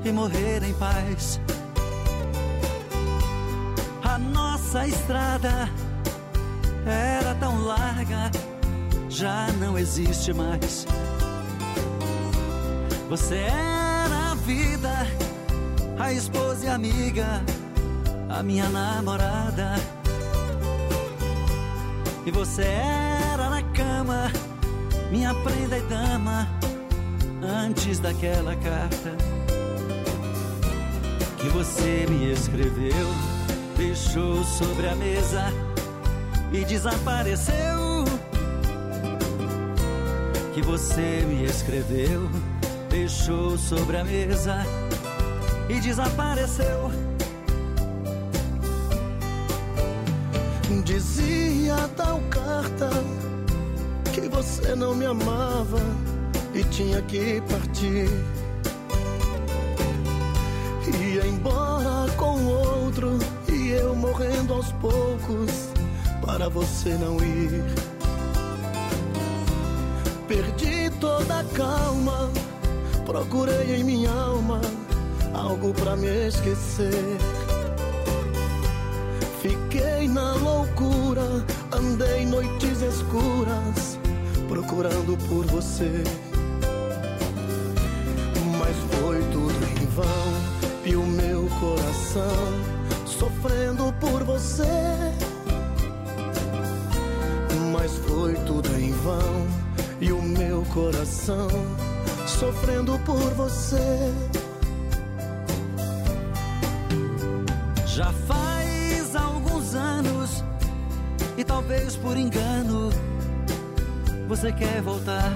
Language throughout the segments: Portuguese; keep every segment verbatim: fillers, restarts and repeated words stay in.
e morrer em paz. A nossa estrada era tão larga, já não existe mais. Você era a vida, a esposa e amiga, a minha namorada. E você era na cama, minha prenda e dama, antes daquela carta que você me escreveu, deixou sobre a mesa e desapareceu. Que você me escreveu, deixou sobre a mesa e desapareceu. Dizia tal carta que você não me amava e tinha que partir. Ia embora com outro e eu morrendo aos poucos para você não ir. Perdi toda a calma, procurei em minha alma algo pra me esquecer. Fiquei na loucura, andei noites escuras procurando por você. Mas foi tudo em vão e o meu coração sofrendo por você. Mas foi tudo em vão e o meu coração sofrendo por você. Já faz alguns anos e talvez por engano você quer voltar.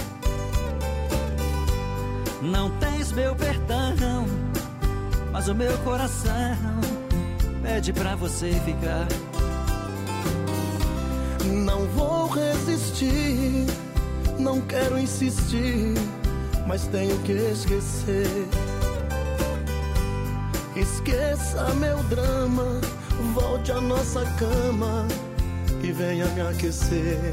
Não tens meu perdão, mas o meu coração pede pra você ficar. Não vou resistir, não quero insistir, mas tenho que esquecer. Esqueça meu drama, volte à nossa cama e venha me aquecer.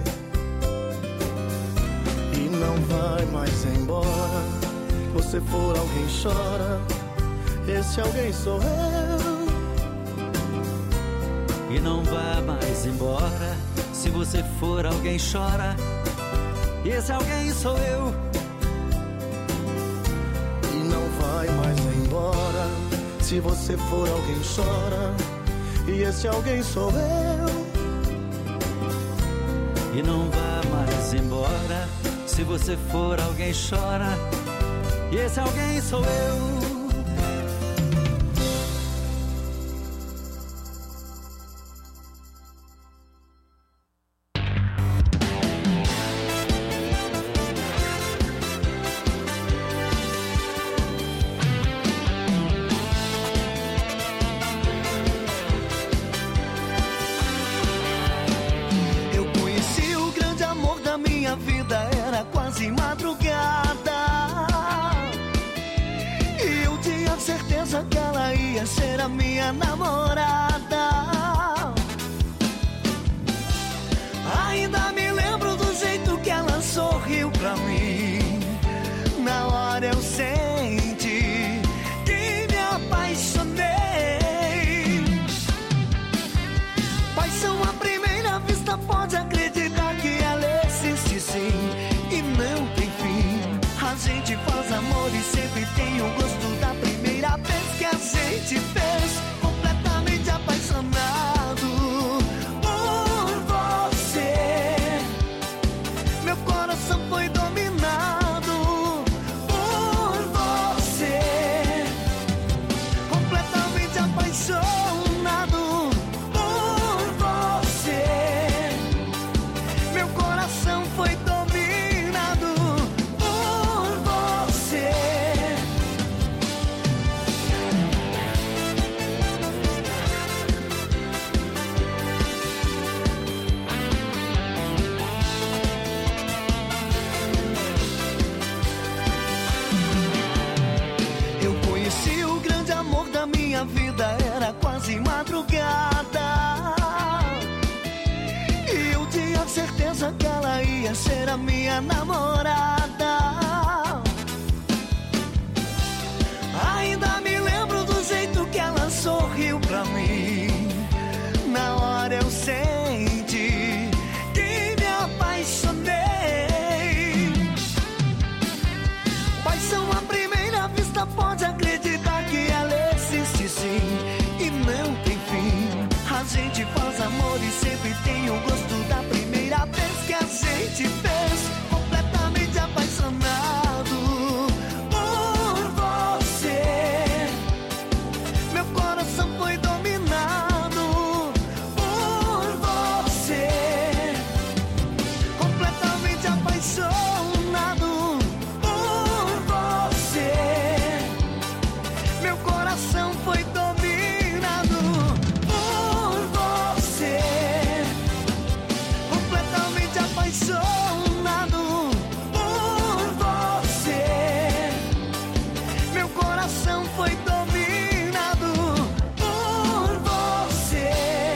E não vai mais embora, você for alguém chora, esse alguém sou eu. E não vá mais embora, se você for alguém chora, e esse alguém sou eu. E não vai mais embora, se você for alguém chora, e esse alguém sou eu. E não vá mais embora, se você for alguém chora, e esse alguém sou eu. Ser a minha namorada. Ainda me lembro do jeito que ela sorriu pra mim. Na hora eu senti que me apaixonei. Paixão à primeira vista, pode acreditar que ela existe sim e não tem fim. A gente faz amor e sempre tem o gosto da primeira vez que a gente fez, completamente apaixonado por você. Meu coração foi dominado por você, completamente apaixonado por você. Meu coração foi dominado por você. Minha vida era quase madrugada e eu tinha certeza que ela ia ser a minha namorada. Ai, te fez completamente apaixonado por você. Meu coração foi dominado por você, completamente apaixonado por você. Meu coração foi dominado por você, completamente apaixonado por você. Meu coração foi dominado por você.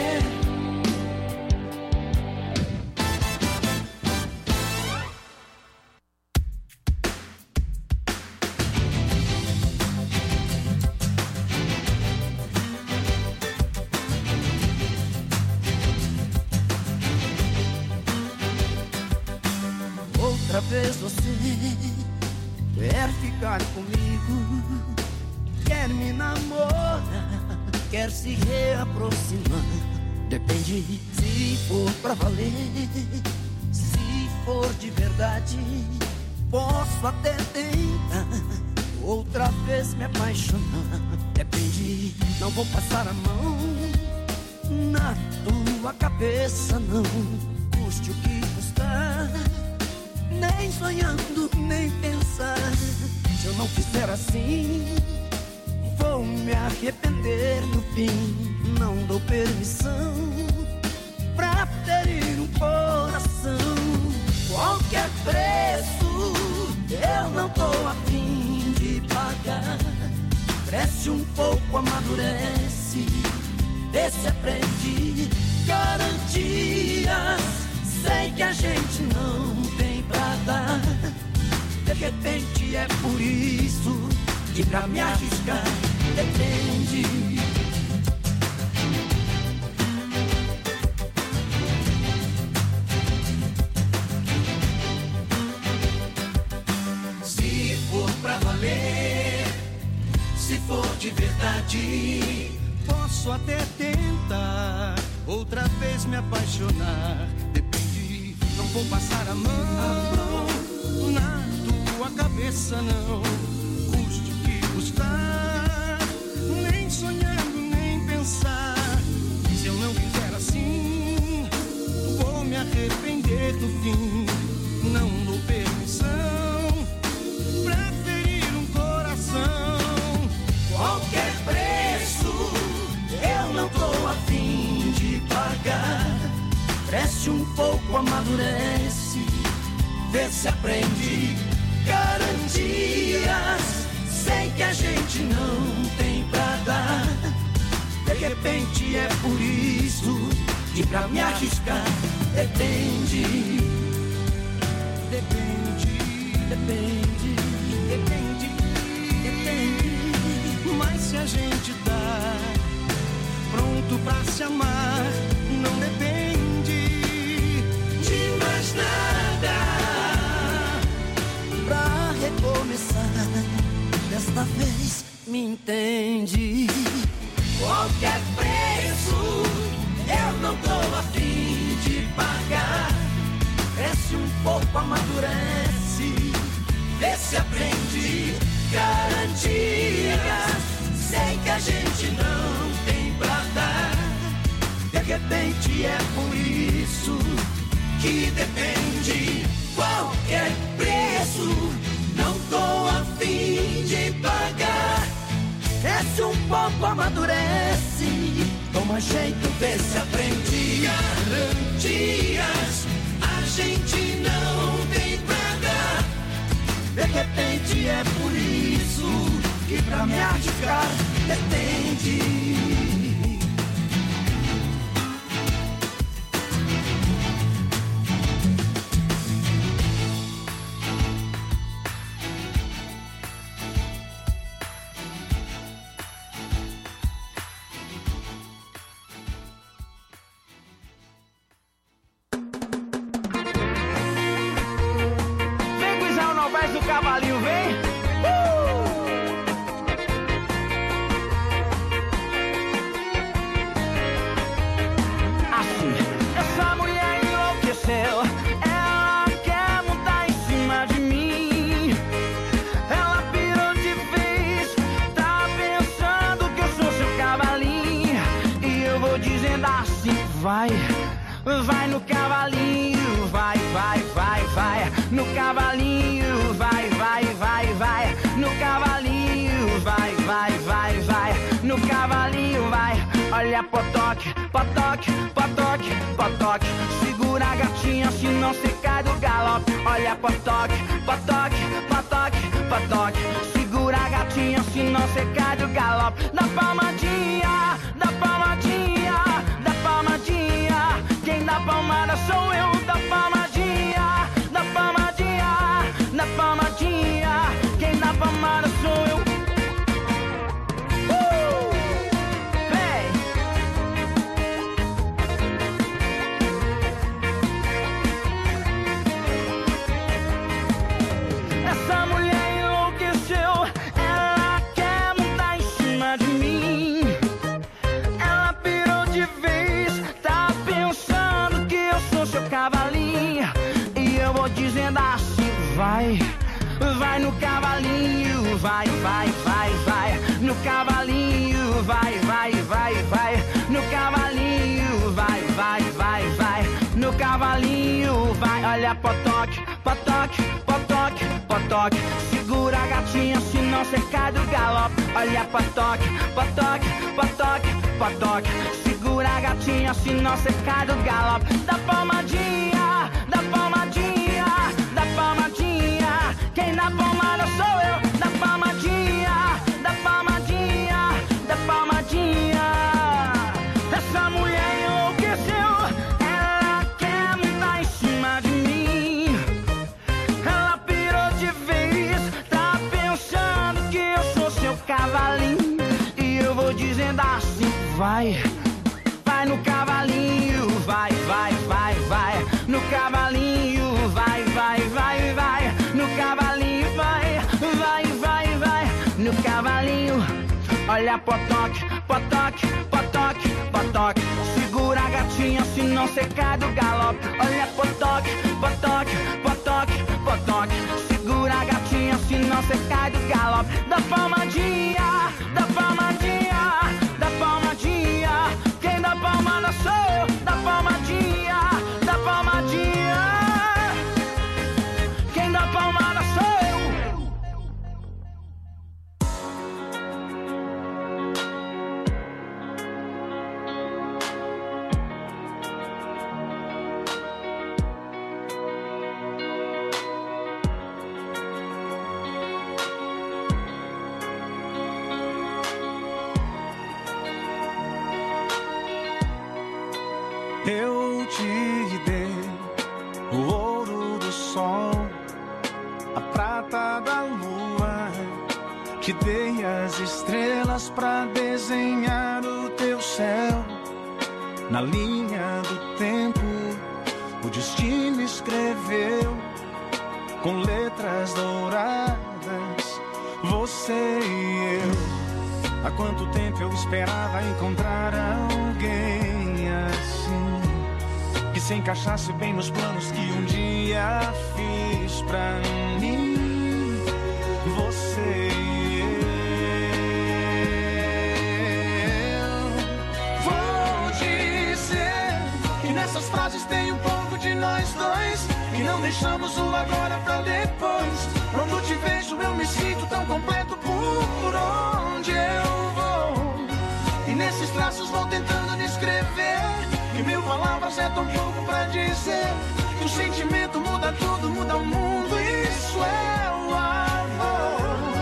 Outra vez você quer ficar comigo, quer me namorar, quer se reaproximar. Depende se for pra valer, se for de verdade, posso até tentar outra vez me apaixonar. Depende, não vou passar a mão na tua cabeça, não, custe o que custar. Nem sonhando, nem pensar. Se eu não fizer assim, vou me arrepender no fim. Não dou permissão pra ferir um coração. Qualquer preço eu não tô a fim de pagar. Cresce um pouco, amadurece, vê se aprende. Garantias, sei que a gente não tem pra dar. De repente é por isso que pra me arriscar depende. Se for pra valer, se for de verdade, posso até tentar outra vez me apaixonar. Depende, não vou passar a mão na tua cabeça, não, custe o que custar. Nem sonhando, nem pensar. Se eu não fizer assim, vou me arrepender no fim. Não dou permissão pra ferir um coração. Qualquer preço eu não tô a fim de pagar. Cresce um pouco, amadurece, vê se aprende. Garantias, sei que a gente não tem pra dar. De repente é por isso que pra me arriscar depende. Depende, depende, depende, depende. Mas se a gente tá pronto pra se amar, não depende de mais nada. Pra recomeçar, desta vez me entende. Qualquer preço eu não tô a fim de pagar. Cresce um pouco, amadurece, vê se aprende. Garantias, sei que a gente não tem pra dar. De repente é por isso que depende. Qualquer preço não tô a fim de pagar. Cresce um pouco, amadurece, toma jeito, vê se aprende. Garantias, a gente não tem pra dar. De repente é por isso que pra me arriscar depende. Faz o cavalinho, vem! Uh! Assim, essa mulher enlouqueceu. Ela vai, vai no cavalinho, vai, vai, vai, vai, no cavalinho, vai, vai, vai, vai, no cavalinho, vai, vai, vai, vai, no cavalinho, vai. Olha potoque, potoque, potoque, potoque, segura a gatinha se não se cai do galope. Olha potoque, potoque, potoque, potoque, segura a gatinha se não se cai do galope. Da palmadinha, da palmadinha, da palmadinha, quem dá palmada sou eu. Da palmadinha, da palmadinha, da palmadinha, quem dá palmada sou eu. Uh! Vem! Essa mulher enlouqueceu, ela quer montar em cima de mim. Ela pirou de vez, tá pensando que eu sou seu cavalinho. E eu vou dizendo assim, vai, vai no cavalinho, vai, vai, vai, vai, no cavalinho, vai, vai, vai, vai, no cavalinho, vai, vai, vai, vai, no cavalinho, vai. Olha potoque, potoque, potoque, potoque, segura a gatinha se não cê cai do galope. Olha potoque, potoque, potoque, potoque, segura a gatinha se não cê cai do galope. Da palmadinha, da palmadinha, da palmadinha, quem dá palmada sou eu. Da palmadinha, da palmadinha, da palmadinha. Essa mulher enlouqueceu, ela quer montar em cima de mim. Ela pirou de vez, tá pensando que eu sou seu cavalinho. E eu vou dizendo assim, vai, vai no cavalinho, vai, vai, vai, vai, no cavalinho, vai, vai, vai, vai, no cavalinho, vai, vai, vai, vai, no cavalinho. Olha potoque, potoque, potoque, potoque, segura a gatinha se não cê cai do galope. Olha potoque, potoque, potoque, potoque, segura a gatinha se não cê cai do galope. Da palmadinha, da palmadinha, da palmadinha, quem dá palmada sou eu. Da palmadinha, da palmadinha, quem dá palmada sou eu. Eu te dei o ouro do sol, a prata da lua, te dei as estrelas pra desenhar o teu céu. Na linha do tempo, o destino escreveu com letras douradas, você e eu. Há quanto tempo eu esperava encontrar alguém assim, que se encaixasse bem nos planos que um dia fiz pra mim. Você e eu. Vou dizer que nessas frases tem um pouco de nós dois, que não deixamos o agora pra depois. Quando te vejo eu me sinto tão completo por onde eu vou. E nesses traços vou tentando descrever que mil palavras é tão pouco pra dizer que o sentimento muda tudo, muda o mundo. Isso é o amor.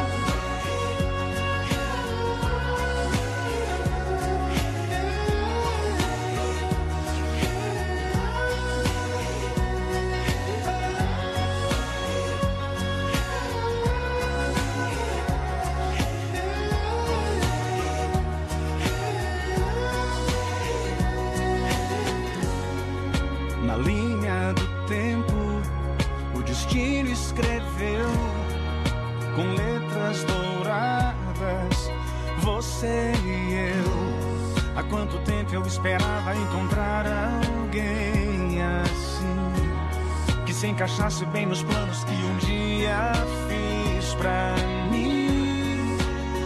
Na linha do tempo, o destino escreveu com letras douradas, você e eu. Há quanto tempo eu esperava encontrar alguém assim, que se encaixasse bem nos planos que um dia fiz pra mim.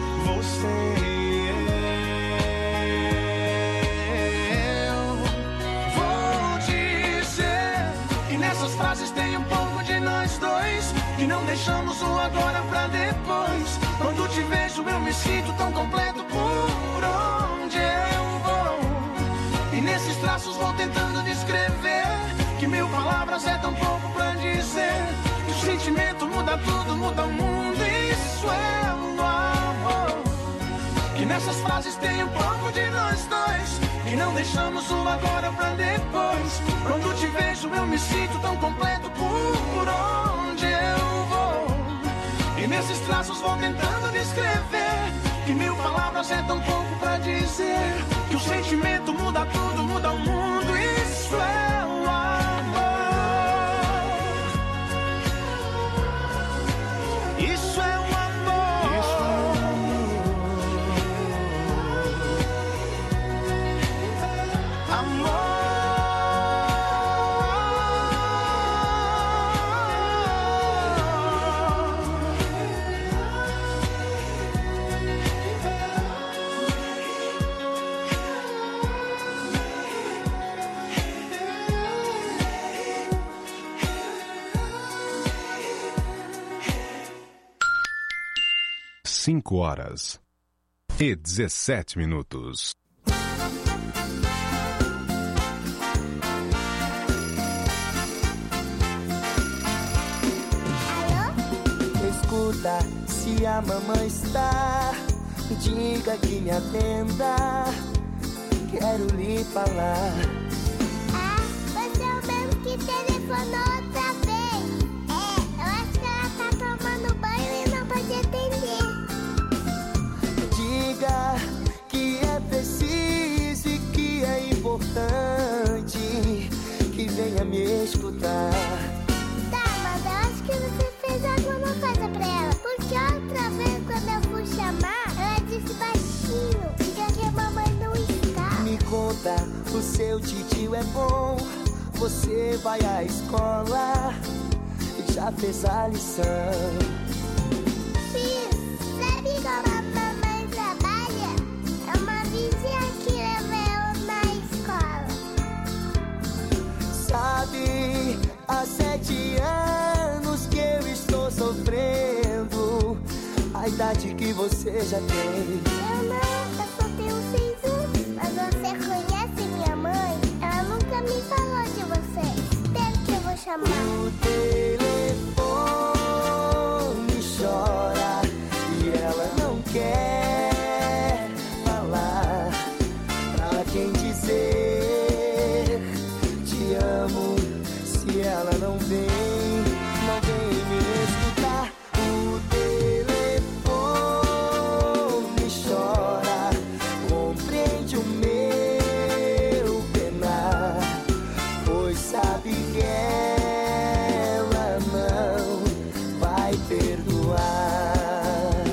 Você e eu. frases tem um pouco de nós dois, que não deixamos o agora pra depois. Quando te vejo eu me sinto tão completo por onde eu vou. E nesses traços vou tentando descrever, que mil palavras é tão pouco pra dizer, que o sentimento muda tudo, muda o mundo. Isso é o amor. Que nessas frases tem um pouco de nós dois, que não deixamos o agora pra depois. Quando te vejo eu me sinto tão completo por onde eu vou. E nesses traços vou tentando descrever, que mil palavras é tão pouco pra dizer, que o sentimento muda tudo, muda o mundo. Isso é o amor. Isso é o amor. Cinco horas e dezessete minutos. Escuta, se a mamãe está, diga que me atenda. Quero lhe falar. Ah, você é o mesmo que telefonou outra vez. É, eu acho que ela tá tomando banho e não pode atender. Diga que é preciso e que é importante que venha me escutar. Tá, mas eu acho que você fez alguma coisa pra ela, porque outra vez quando eu fui chamar, ela disse baixinho, diga que a mamãe não está. Me conta, o seu titio é bom, você vai à escola, já fez a lição. Fiz, sabe como a mamãe trabalha? É uma vizinha que leva eu na escola. Sabe, há sete anos que eu estou sofrendo, a idade que você já tem. Eu não, eu só tenho seis anos, mas você conhece minha mãe? Ela nunca me falou de você. Espero que eu vou chamar. O telefone chora e ela não quer falar. Pra quem dizer te amo, se ela não vem, não vem me escutar. O telefone chora, compreende o meu penar, pois sabe que ela não vai perdoar.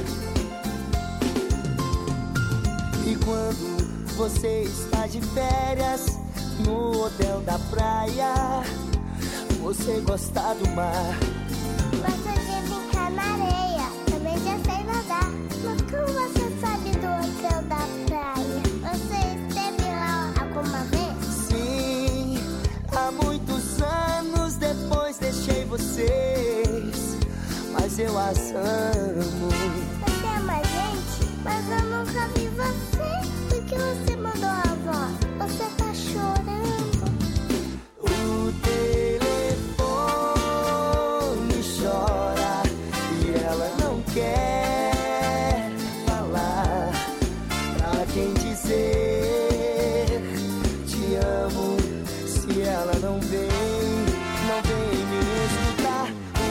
E quando você está de férias no hotel da praia, você gosta do mar. Gosto de brincar na areia, também já sei nadar. Mas como você sabe do hotel da praia? Você esteve lá alguma vez? Sim, há muitos anos depois deixei vocês, mas eu as amo. Você ama a gente, mas eu nunca vi você. Por que você mandou a avó? Você tá chorando. O telefone chora e ela não quer falar. Pra quem dizer te amo, se ela não vem, não vem me escutar. O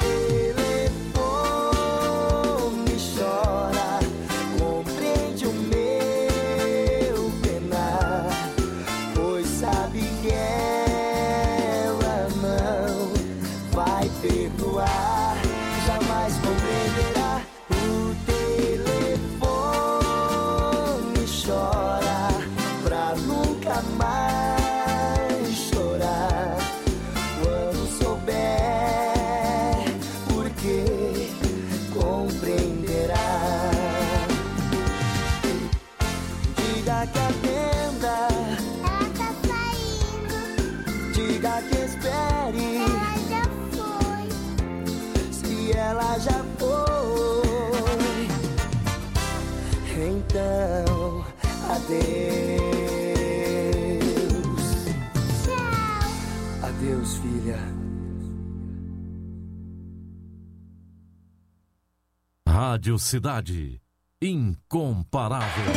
telefone chora, compreende o meu penar, pois sabe que ela não vai perdoar, jamais compreenderá. O telefone chora pra nunca mais chorar. Quando souber, porque compreenderá. Diga que atenda, Ela tá saindo. diga que espere. Ela Adeus, filha. Rádio Cidade. Incomparável.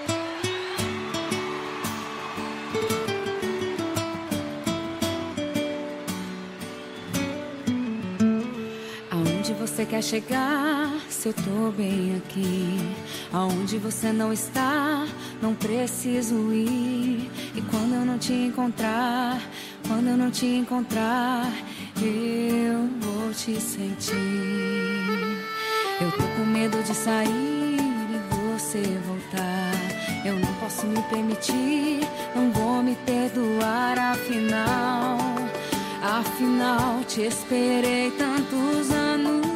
Aonde você quer chegar, se eu tô bem aqui? Aonde você não está, não preciso ir. E quando eu não te encontrar, quando eu não te encontrar, eu vou te sentir. Eu tô com medo de sair e você voltar. Eu não posso me permitir, não vou me perdoar. Afinal, afinal te esperei tantos anos.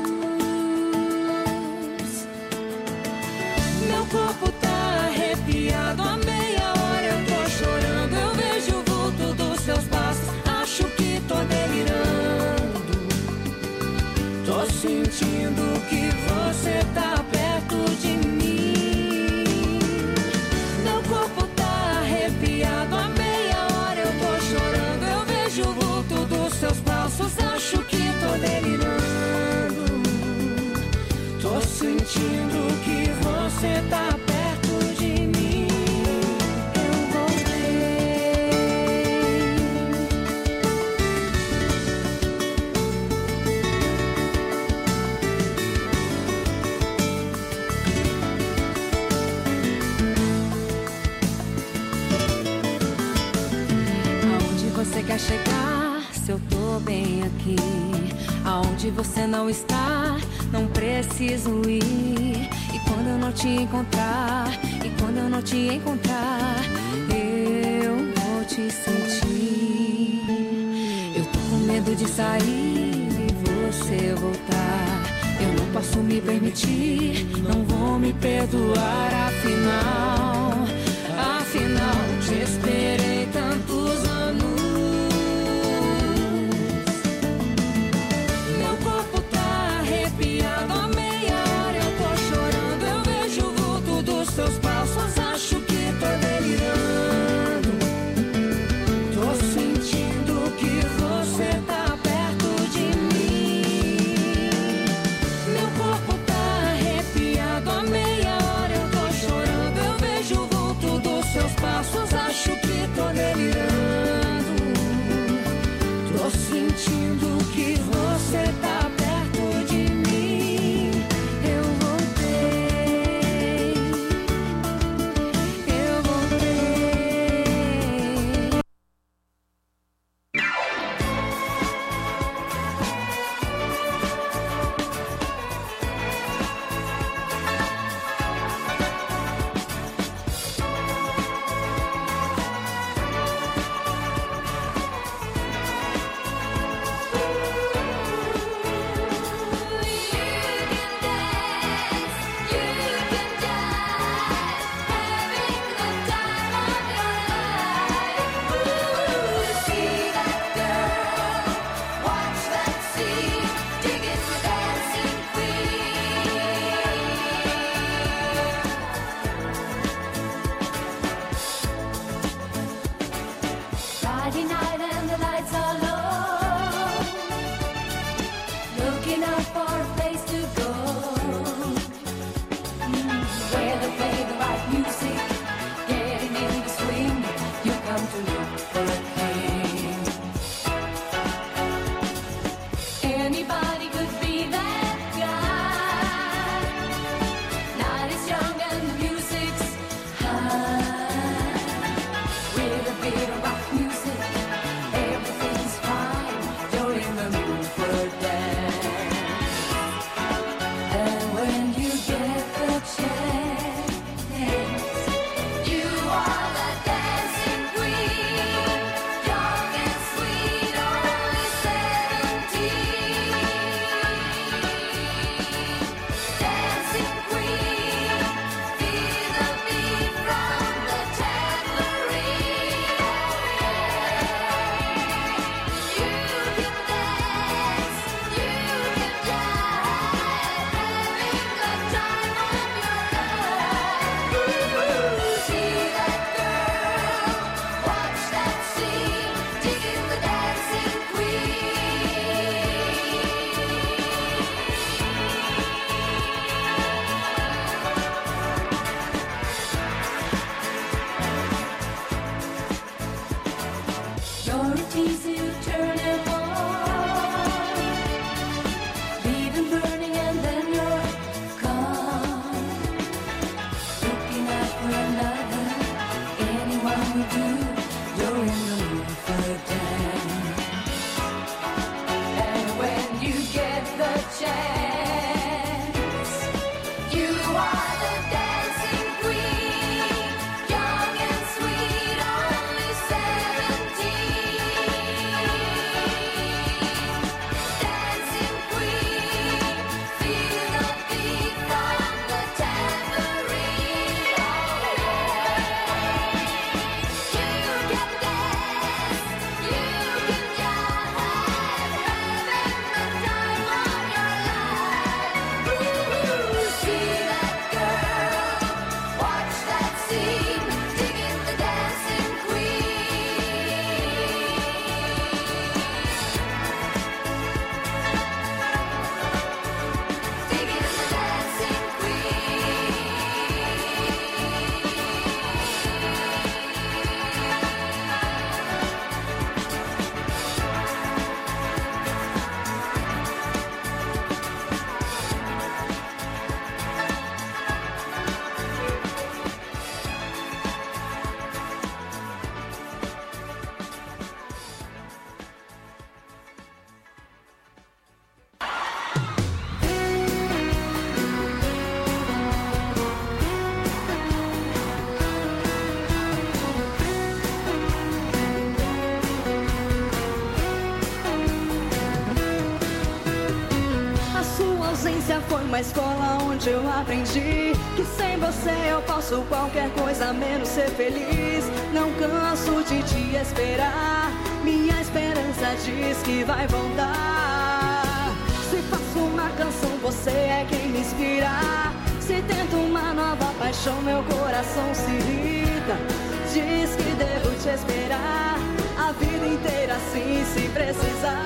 Meu corpo tá arrepiado, a meia hora eu tô chorando. Eu vejo o vulto dos seus passos, acho que tô delirando. Tô sentindo que você tá perto de mim. Meu corpo tá arrepiado, a meia hora eu tô chorando. Eu vejo o vulto dos seus passos, acho que tô delirando. Tô sentindo que você tá perto de mim. Eu voltei. Aonde você quer chegar, se eu tô bem aqui? Aonde você não está, não preciso ir. E quando eu não te encontrar, e quando eu não te encontrar, eu vou te sentir. Eu tô com medo de sair e você voltar. Eu não posso me permitir, não vou me perdoar. Afinal, afinal te esperei tantos anos. Meu corpo tá arrepiado, a meia hora eu tô chorando. Eu vejo o vulto dos seus passos, acho que tô delirando. Tô sentindo que você tá perto de mim. Meu corpo tá arrepiado, a meia hora eu tô chorando. Eu vejo o vulto dos seus passos, acho que tô delirando. Tô sentindo que você tá perto de mim. Eu voltei. Eu voltei. Friday night and the lights are low, looking out for a place to go, mm, where they play the right music, getting in the swing. You come to look for a king. Anybody could be that guy. Night is young and the music's high. With a bit of rock music, everything's fine. You're in the mood for a dance. foi uma escola onde eu aprendi que sem você eu posso qualquer coisa menos ser feliz. Não canso de te esperar, minha esperança diz que vai voltar. Se faço uma canção, você é quem me inspira. Se tento uma nova paixão, meu coração se irrita. Diz que devo te esperar a vida inteira assim, se precisar.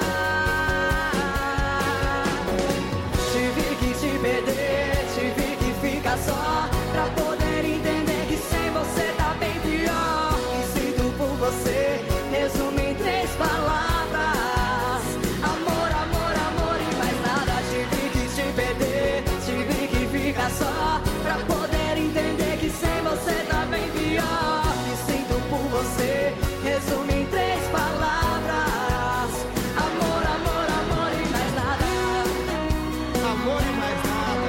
Tive que te perder, tive que ficar só pra poder entender que sem você tá bem pior. E sinto por você, resumo em três palavras: amor, amor, amor e mais nada. Tive que te perder, tive que ficar só pra poder entender que sem você tá bem pior. E sinto por você, resumo em três palavras: amor, amor, amor e mais nada. Amor e mais nada.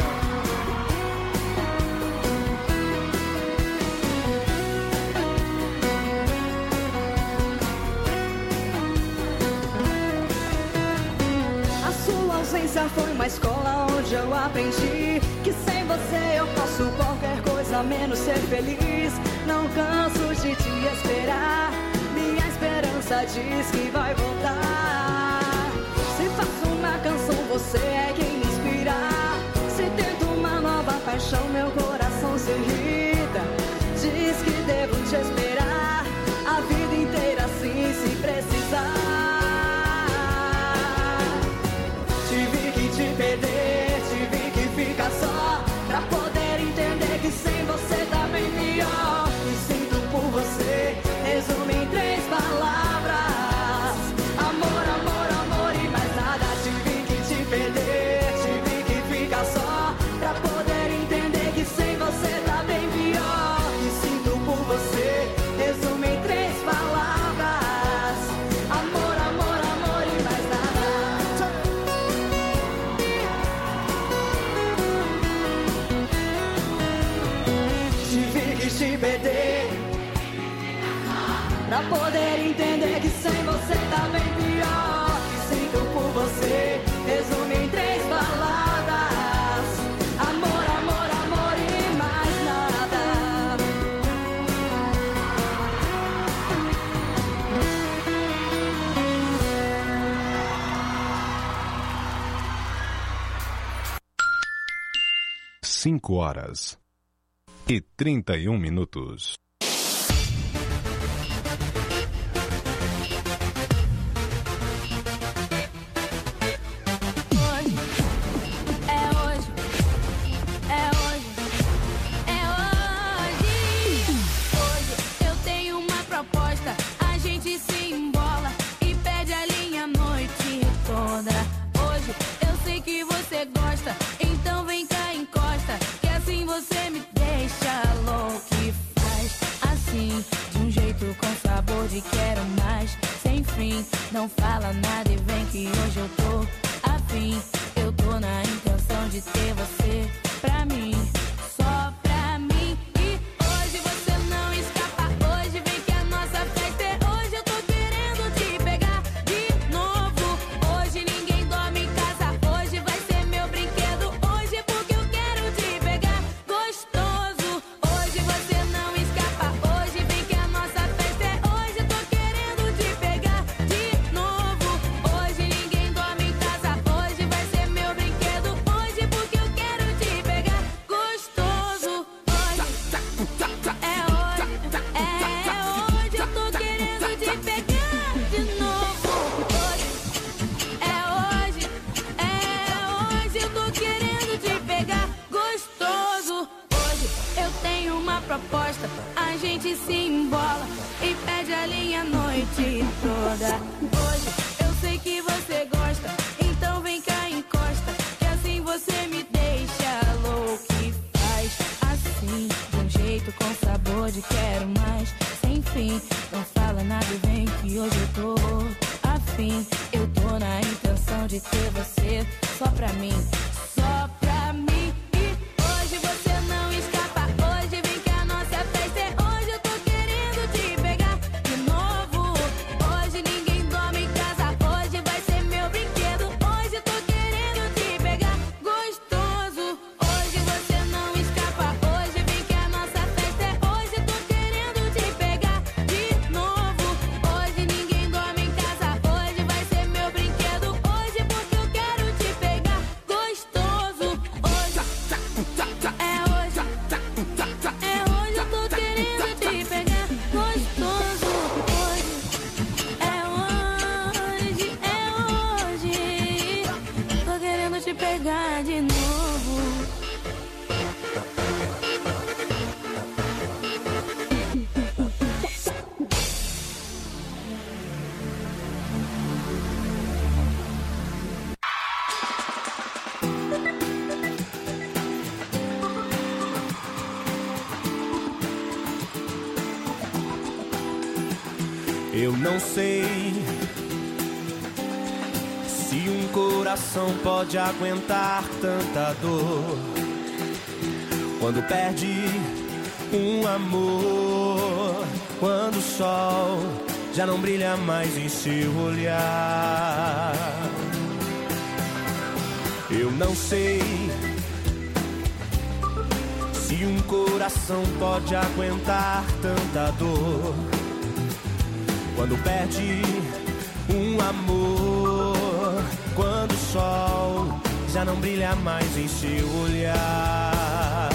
A sua ausência foi uma escola onde eu aprendi que sem você eu posso qualquer coisa menos ser feliz. Não canso de te esperar, minha esperança diz que vai voltar. Se faço uma canção, você é quem me inspira. Se tento uma nova paixão, meu coração se irrita. Diz que devo te esperar a vida inteira assim, se precisar. Tive que te perder, tive que ficar só pra poder entender que sem você tá bem pior. E sinto por você, resumo em três palavras: amor, amor, amor e mais nada. Tive que te perder, tive que ficar só pra poder entender que sem você tá bem pior. E sinto por você, resumo em três palavras: amor, amor, amor e mais nada. Tive que te perder pra poder entender que sem você tá bem pior. E sinto por você, resumo em três palavras: amor, amor, amor e mais nada. Cinco horas e trinta e um minutos. Então vem cá, encosta, que assim você me deixa louco e faz assim, de um jeito com sabor de quero mais, sem fim. Não fala nada e vem que hoje eu tô afim. Eu tô na intenção de ter você pra mim, só pra mim. E hoje você não escapa, hoje vem que a nossa festa é hoje. Eu tô querendo te pegar de novo. Hoje ninguém dorme em casa, hoje vai ser meu brinquedo. Hoje porque eu quero te pegar gostoso. Hoje você não escapa, hoje vem que a nossa festa é hoje. Eu tô querendo te pegar de novo. Hoje ninguém dorme em casa, hoje vai ser meu brinquedo. Hoje porque eu quero te pegar gostoso. Hoje é hoje, é hoje. Eu tô querendo te pegar de novo. Hoje é hoje, é hoje. Eu tô querendo te pegar gostoso. Hoje eu tenho uma proposta, a gente se embola e pede a linha a noite toda. Hoje eu sei que você gosta, então vem cá, encosta, que assim você me deixa louco e faz assim, de um jeito com sabor de quero mais, sem fim. Não fala nada e vem que hoje eu tô afim. Eu tô na intenção de ter você só pra mim, só pra mim. E hoje você não escapa, hoje vem que a nossa festa é hoje. Eu tô querendo te pegar de novo. Hoje ninguém dorme em casa, hoje vai ser meu brinquedo. Hoje eu tô querendo te pegar gostoso. te pegar de novo. Eu não sei se um coração pode aguentar tanta dor quando perde um amor, quando o sol já não brilha mais em seu olhar. Eu não sei se um coração pode aguentar tanta dor quando perde um amor, quando o sol já não brilha mais em seu olhar.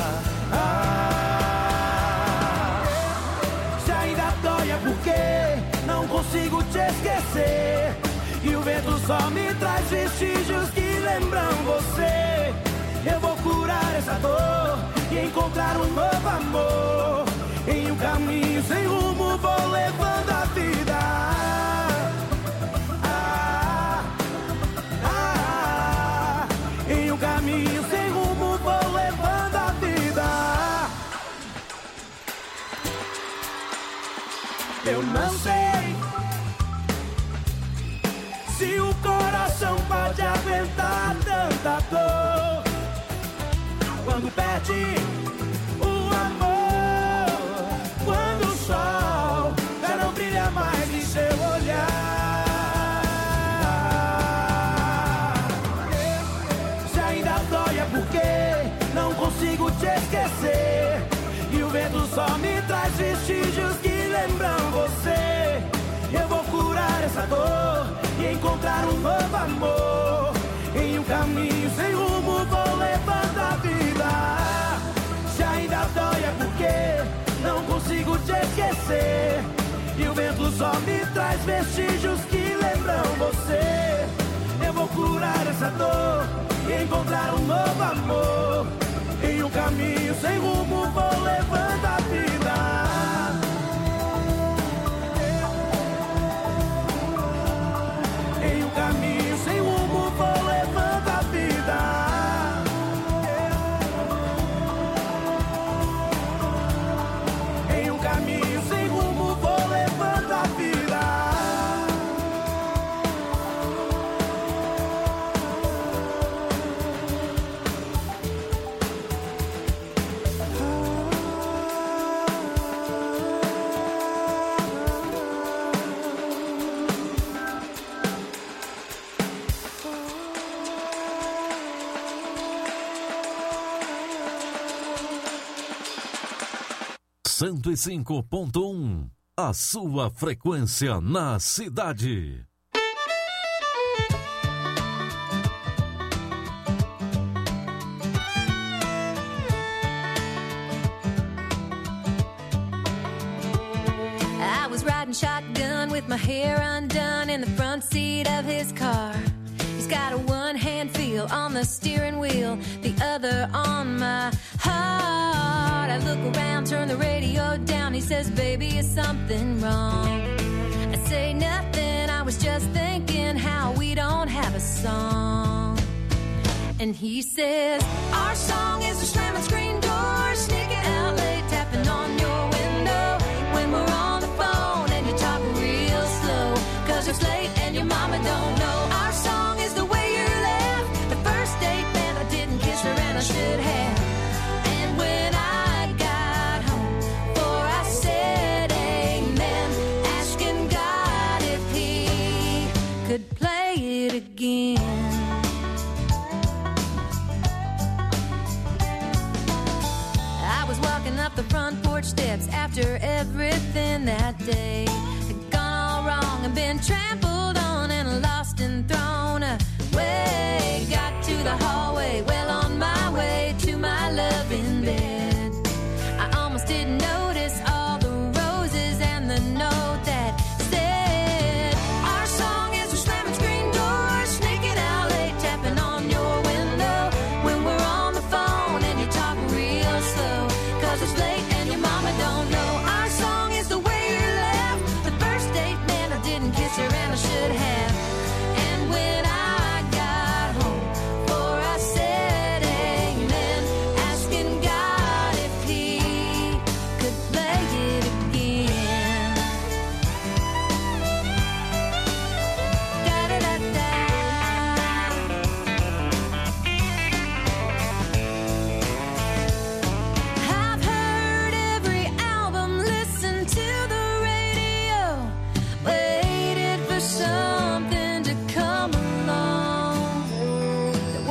Ah, se ainda dói é porque não consigo te esquecer, e o vento só me traz vestígios que lembram você. Eu vou curar essa dor e encontrar um novo amor. Em um caminho sem rumo vou levando a vida. Ah, ah, ah. Em um caminho sem rumo vou levando a vida. Eu não sei se o coração pode aguentar tanta dor quando perde o amor, quando o sol já não brilha mais em seu olhar. Se ainda dói é porque não consigo te esquecer, e o vento só me traz vestígios que lembram você. Eu vou curar essa dor e encontrar um novo amor. Em um caminho sem rumo vou levando a vida. Se ainda dói é porque não consigo te esquecer, e o vento só me traz vestígios que lembram você. Eu vou curar essa dor e encontrar um novo amor. Em um caminho sem rumo vou levando a vida. Em um caminho sem rumo vou levando a vida. Em um caminho sem rumo vou levando a vida. cento e cinco ponto um, a sua frequência na cidade. I was riding shotgun with my hair undone in the front seat of his car. He's got a one-hand feel on the steering wheel, the other on my heart. I look around, turn the radio down. He says, baby, is something wrong? I say nothing, I was just thinking how we don't have a song. And he says, our song is a slamming screen door, sneaking out late, tapping on your window when we're on the phone and you talk real slow, cause it's late and your mama don't know. Our song is the way you left the first date, man, I didn't kiss her and I should have. And when I got home, for I said amen, asking God if he could play it again. I was walking up the front porch steps after everything that day had gone all wrong and been trampled on and lost and thrown away. Got to the hallway, well on my way to my love in bed. I almost didn't notice all the roses and the note that said, our song is a slamming screen door, sneaking out late, tapping on your window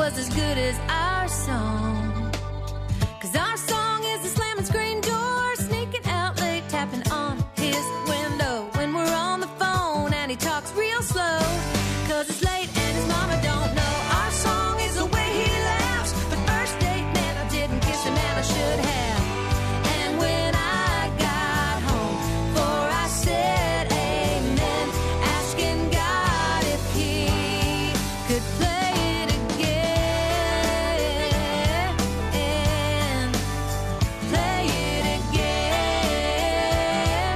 was as good as our song. Cause our song is the slamming screen door, sneaking out late, tapping on his window when we're on the phone and he talks real slow. Cause it's late and his mama don't know. Our song is the way he laughs, but first date, man, I didn't kiss him and I should have. And when I got home, for I said amen, asking God if he could play it again, play it again.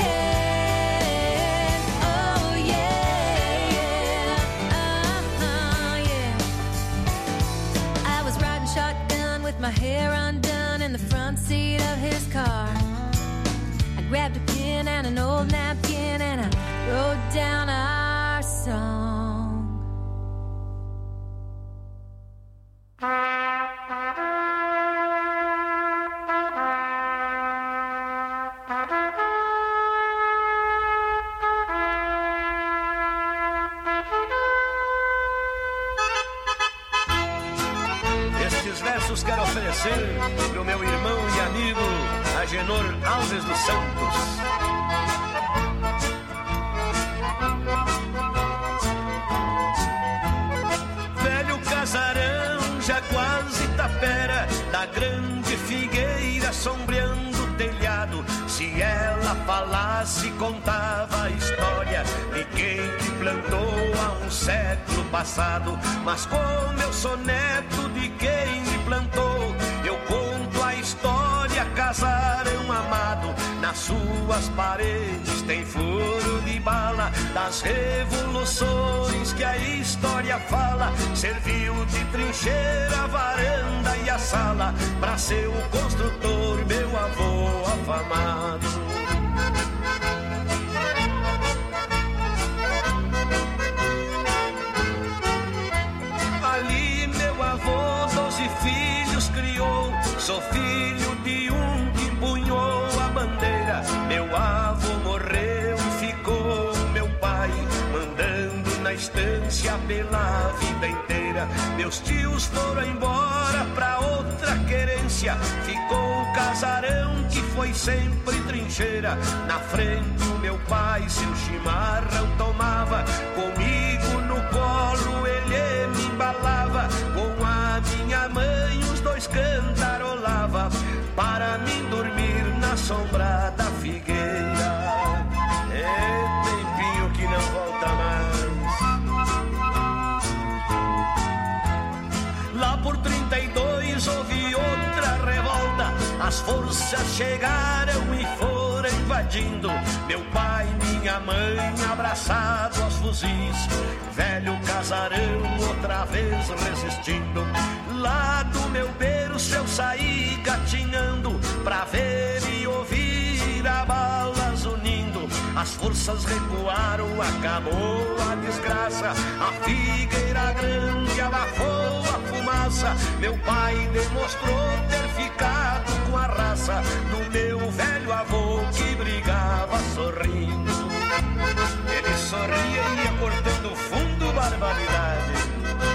Oh yeah, uh-huh, yeah. I was riding shotgun with my hair undone in the front seat of his car. I grabbed a pen and an old napkin and I wrote down our song. Estes versos quero oferecer pro meu irmão e amigo Agenor Alves dos Santos. Velho casarão, já quase tapera, da grande figueira sombreando o telhado. Se ela falasse, contava a história de quem te plantou há um século passado. Mas como eu sou neto de quem me plantou, eu conto a história, casarão amado. Nas suas paredes tem furo de bala das revoluções que a história fala. Serviu de trincheira a varanda e a sala pra seu construtor, meu avô afamado. Ali meu avô doze filhos criou, sou filho de um que empunhou a bandeira. Meu avô morreu e ficou meu pai, mandando na estância pela vida inteira. Meus tios foram embora pra outra querência, ficou o casarão que foi sempre trincheira. Na frente o meu pai seu chimarrão tomava, comigo no colo ele me embalava. Com a minha mãe os dois cantarolava, para mim dormir na sombra da figueira. É tempinho que não volta mais. Lá por trinta e dois houve outra revolta, as forças chegaram e foram invadindo. Meu pai e minha mãe abraçados aos fuzis, velho casarão outra vez resistindo. Lá do meu berço eu saí gatinhando, pra ver e ouvir a balas unindo. As forças recuaram, acabou a desgraça, a figueira grande abafou a fumaça. Meu pai demonstrou ter ficado com a raça do meu velho avô que brigava sorrindo. Ele sorria e ia cortando fundo, barbaridade.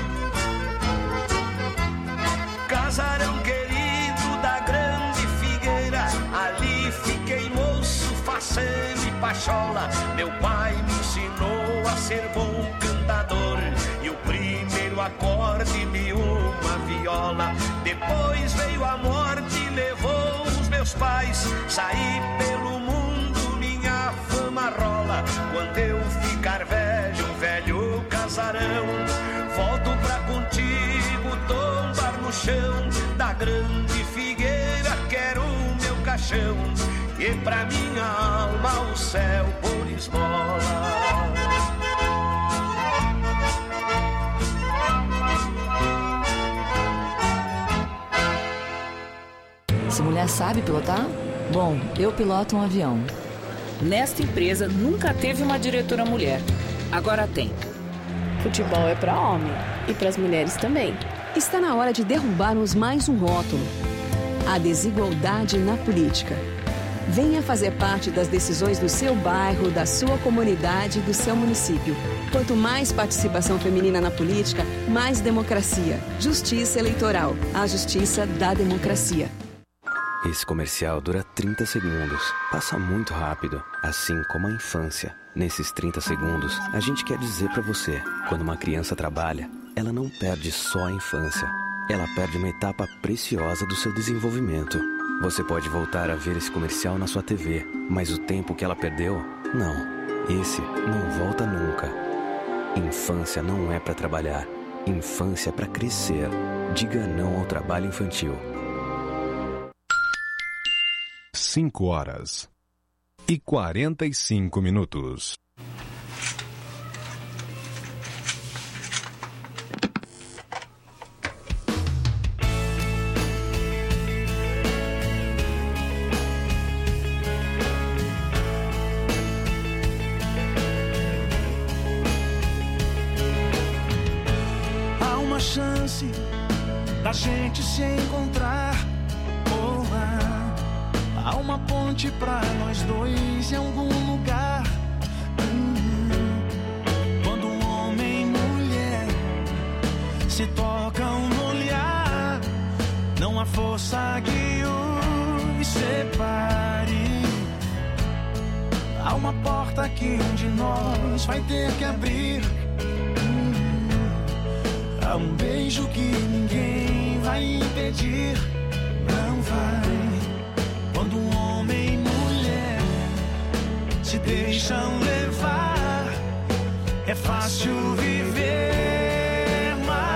Casarão querido da grande figueira, ali fiquei moço, faceiro e pachola. Meu pai me ensinou a ser bom cantador, e o primeiro acorde de uma viola. Depois veio a morte e levou os meus pais, saí pelo mundo, minha fama rola. Quando eu ficar velho, velho casarão, volto pra contigo tombar no chão da grande figueira, quero o meu caixão, e pra minha alma o céu por esmola. Essa mulher sabe pilotar? Bom, eu piloto um avião. Nesta empresa nunca teve uma diretora mulher. Agora tem. Futebol é para homem e para as mulheres também. Está na hora de derrubarmos mais um rótulo: a desigualdade na política. Venha fazer parte das decisões do seu bairro, da sua comunidade e do seu município. Quanto mais participação feminina na política, mais democracia. Justiça Eleitoral. A justiça da democracia. Esse comercial dura trinta segundos. Passa muito rápido, assim como a infância. Nesses trinta segundos, a gente quer dizer pra você, quando uma criança trabalha, ela não perde só a infância. Ela perde uma etapa preciosa do seu desenvolvimento. Você pode voltar a ver esse comercial na sua T V, mas o tempo que ela perdeu, não. Esse não volta nunca. Infância não é pra trabalhar. Infância é pra crescer. Diga não ao trabalho infantil. cinco horas e quarenta e cinco minutos. Há uma chance da gente se encontrar. Oh, ah, há uma ponte pra nós dois em algum lugar. Hum, quando um homem e mulher se tocam no olhar, não há força que os separe. Há uma porta que um de nós vai ter que abrir. Há um beijo que ninguém vai impedir. Não vai. Quando um homem e mulher se deixam levar, é fácil viver.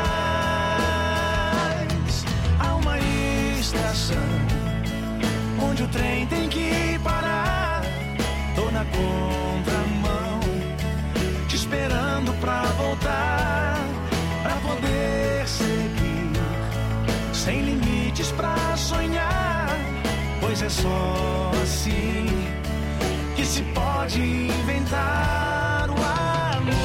Mas há uma estação onde o trem tem que parar. Tô na contramão, te esperando pra voltar, pra poder seguir, sem limites pra sonhar. Pois é só assim que se pode inventar o amor.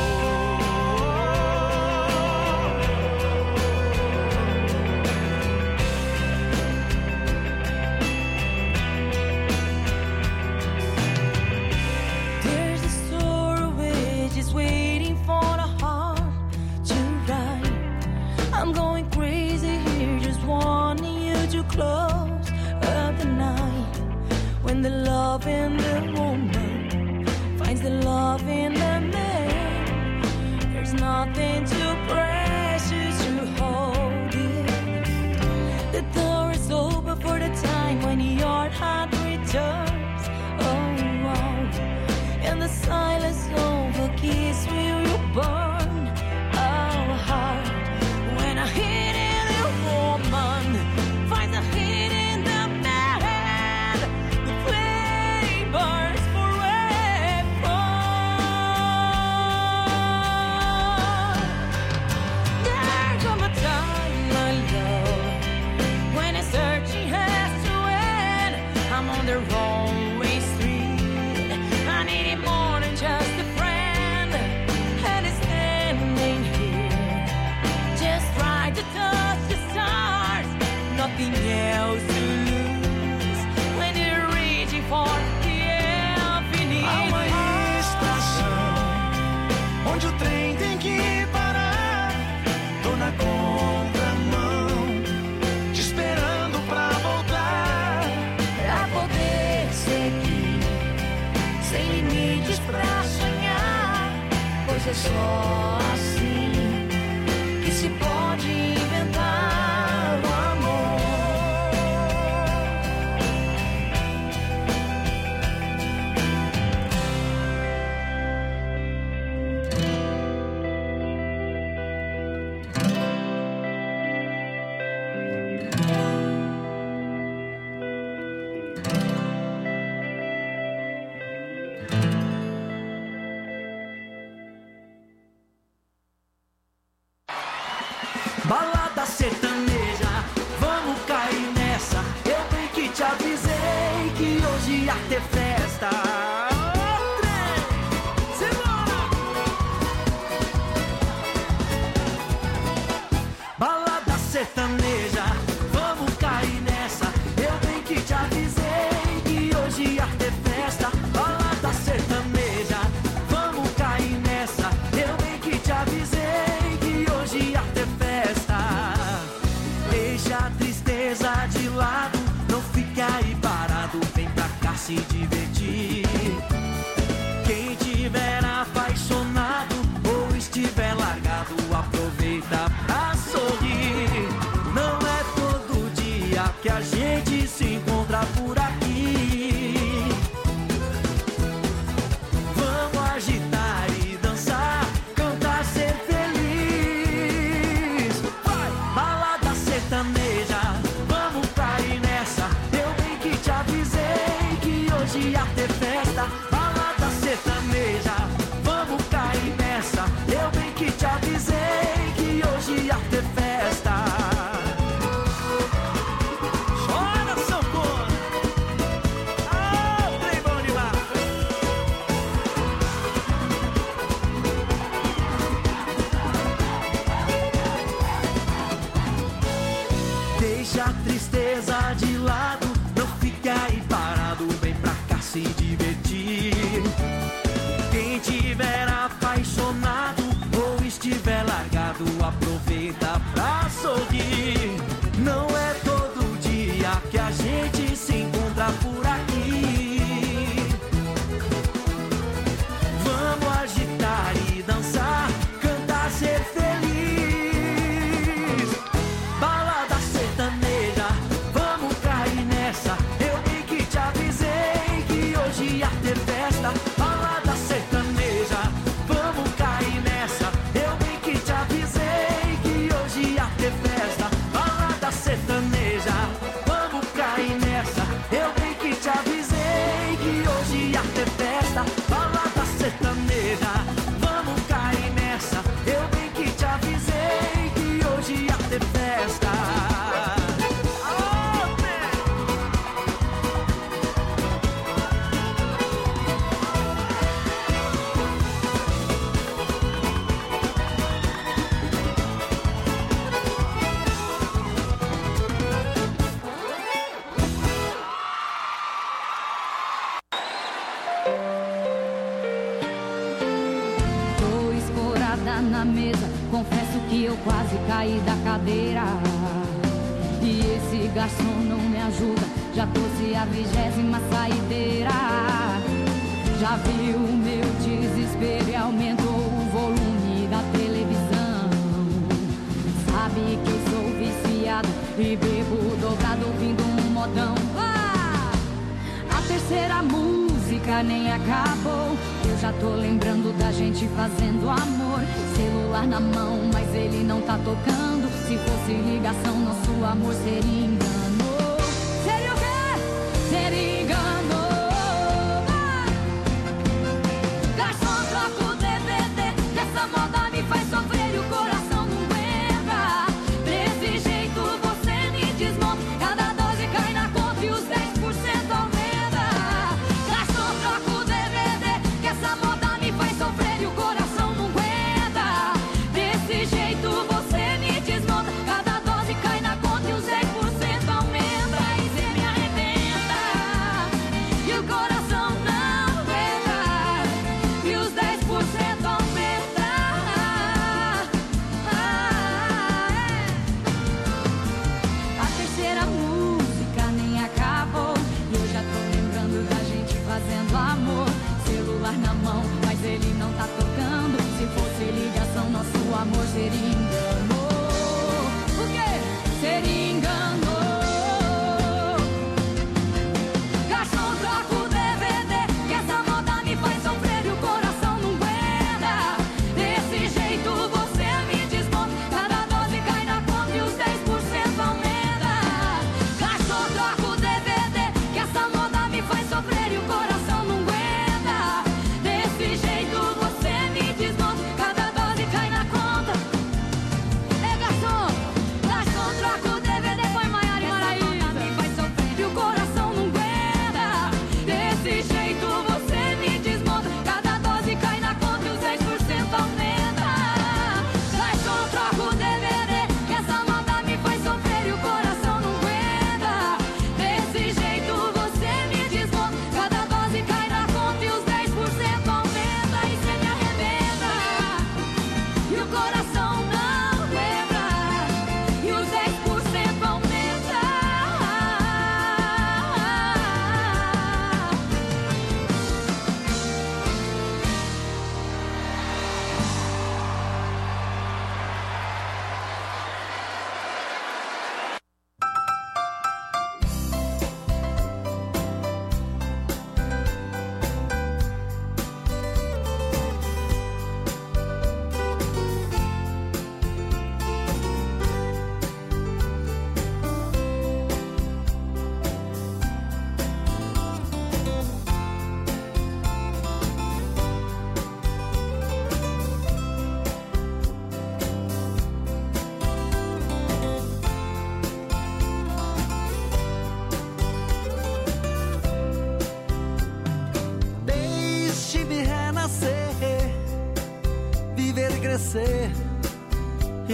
There's a story which is waiting for a heart to write. I'm going crazy here, just wanting you to close up the night. When the love in the woman finds the love in the man, there's nothing too precious to hold it. The door is open for the time when your heart returns. Oh, wow. And the silence of a kiss will you burn. Oh, heart. When a hidden woman finds a hidden the man, the flame burns forever. There come a time, my love, when a searching has to end. I'm on the wrong way street. I need it more than just a friend, and it's standing here, just trying to touch the stars. Nothing else to lose when you're reaching for the infinite. Há uma estação onde o trem tem que parar. Tô na contramão, te esperando pra voltar, Pra poder seguir, sem limites pra sonhar. Pois é só assim que se pode inventar o amor. Balada sertaneja, vamos cair nessa. Eu bem que te avisei que hoje ia ter festa. Ô, trem, simbora! Balada sertaneja, vamos cair nessa. Eu bem que te avisei que hoje ia aproveita pra sorrir. Não é todo dia que a gente se encontra por aqui. Vamos agitar e dançar, cantar, ser feliz. Vai! Balada sertaneja, vamos cair nessa. Eu bem que te avisei que hoje ia ter festa. Balada sertaneja, vamos cair nessa. Eu bem que te avisei que hoje ia ter festa. Chora, sanfona! Ah, trem bom demais! Deixa a tristeza de lado, não fique aí parado, vem pra cá se divertir. Quem tiver apaixonado ou estiver largado, aproveita pra sorrir. Não é todo dia que a gente se encontra por aqui. Vamos agitar e dançar, cantar, ser feliz. Balada sertaneja, vamos cair nessa. Eu bem que te avisei que hoje ia ter festa. Balada sertaneja, vamos cair nessa. Eu bem que te avisei que hoje ia ter festa. Balada sertaneja, vamos cair nessa. Eu bem que te avisei que hoje ia ter festa. Balada sertaneja, vamos cair nessa. Eu bem que te avisei que hoje ia ter festa. Tô escorada na mesa, confesso que eu quase caí da cadeira. E esse garçom não me ajuda, já trouxe a vigésima saideira. Já viu o meu desespero e aumentou o volume da televisão. Sabe que eu sou viciado e bebo dobrado ouvindo um modão. Ah! A terceira música nem acabou, eu já tô lembrando da gente fazendo amor. Celular na mão, mas ele não tá tocando. Se fosse ligação, nosso amor seria engano. Seria o quê? Seria engano. Ah! Garçom, troca o D V D, que essa moda me faz sofrer e o coração não aguenta. Desse jeito você me desmonta, cada doze cai na conta e os dez por cento aumenta. Garçom, troca o D V D, que essa moda me faz sofrer e o coração não aguenta. Desse jeito você me desmonta, cada dose cai na conta e os dez por cento aumenta. E cê me arrebenta e o coração não aguenta, e os dez por cento aumenta. Ah, é. A terceira música nem acabou e eu já tô lembrando da gente fazendo amor. Celular na mão, mas ele não tá tocando. Se fosse ligação, nosso amor seria engano.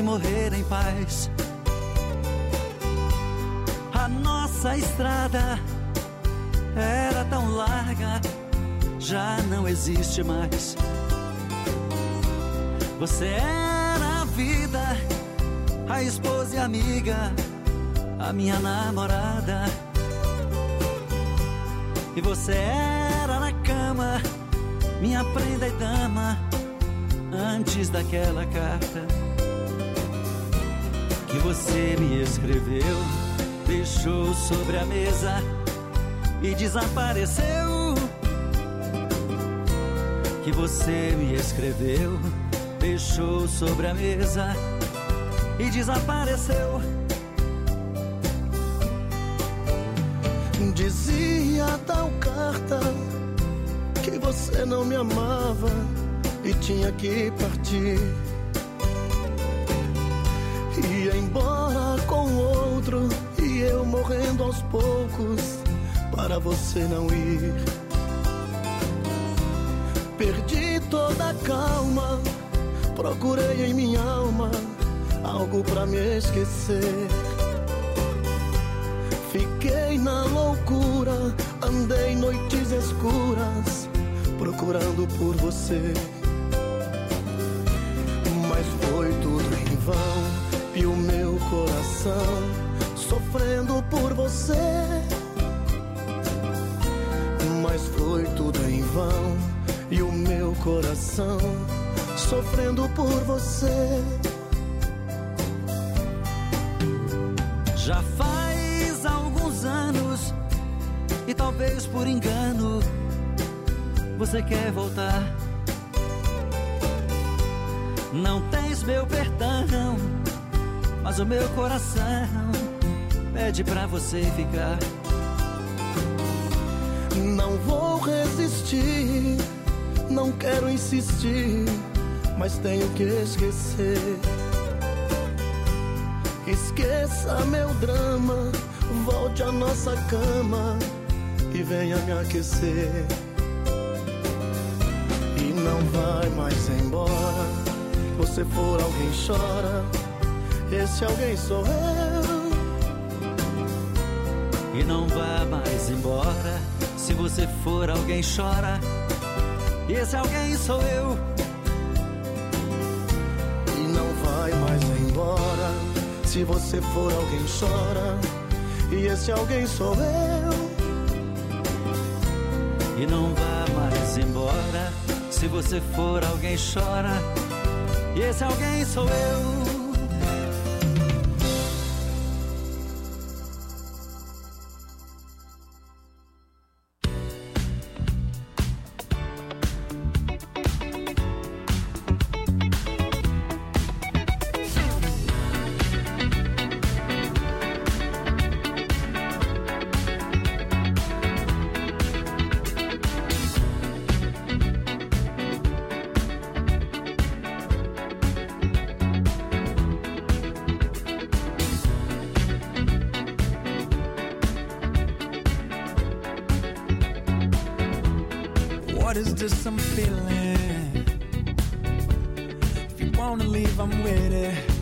morrer em paz. A nossa estrada era tão larga, já não existe mais. Você era a vida, a esposa e amiga, a minha namorada. E você era na cama, minha prenda e dama, antes daquela carta que você me escreveu, deixou sobre a mesa e desapareceu. Que você me escreveu, deixou sobre a mesa e desapareceu. Dizia tal carta que você não me amava e tinha que partir. Ia embora com outro e eu morrendo aos poucos para você não ir. Perdi toda a calma, procurei em minha alma algo pra me esquecer. Fiquei na loucura, andei noites escuras procurando por você. Mas foi tudo em vão e o meu coração sofrendo por você. Mas foi tudo em vão e o meu coração sofrendo por você. Já faz alguns anos e talvez por engano você quer voltar. Não tens meu perdão, mas o meu coração pede pra você ficar. Não vou resistir, não quero insistir, mas tenho que esquecer. Esqueça meu drama, volte à nossa cama e venha me aquecer. E não vai mais embora, você for alguém chora, esse alguém sou eu. E não vá mais embora, se você for alguém chora, e esse alguém sou eu. E não vai mais embora, se você for alguém chora, e esse alguém sou eu. E não vá mais embora, se você for alguém chora, e esse alguém sou eu. What is this I'm feeling? If you wanna leave, I'm with it.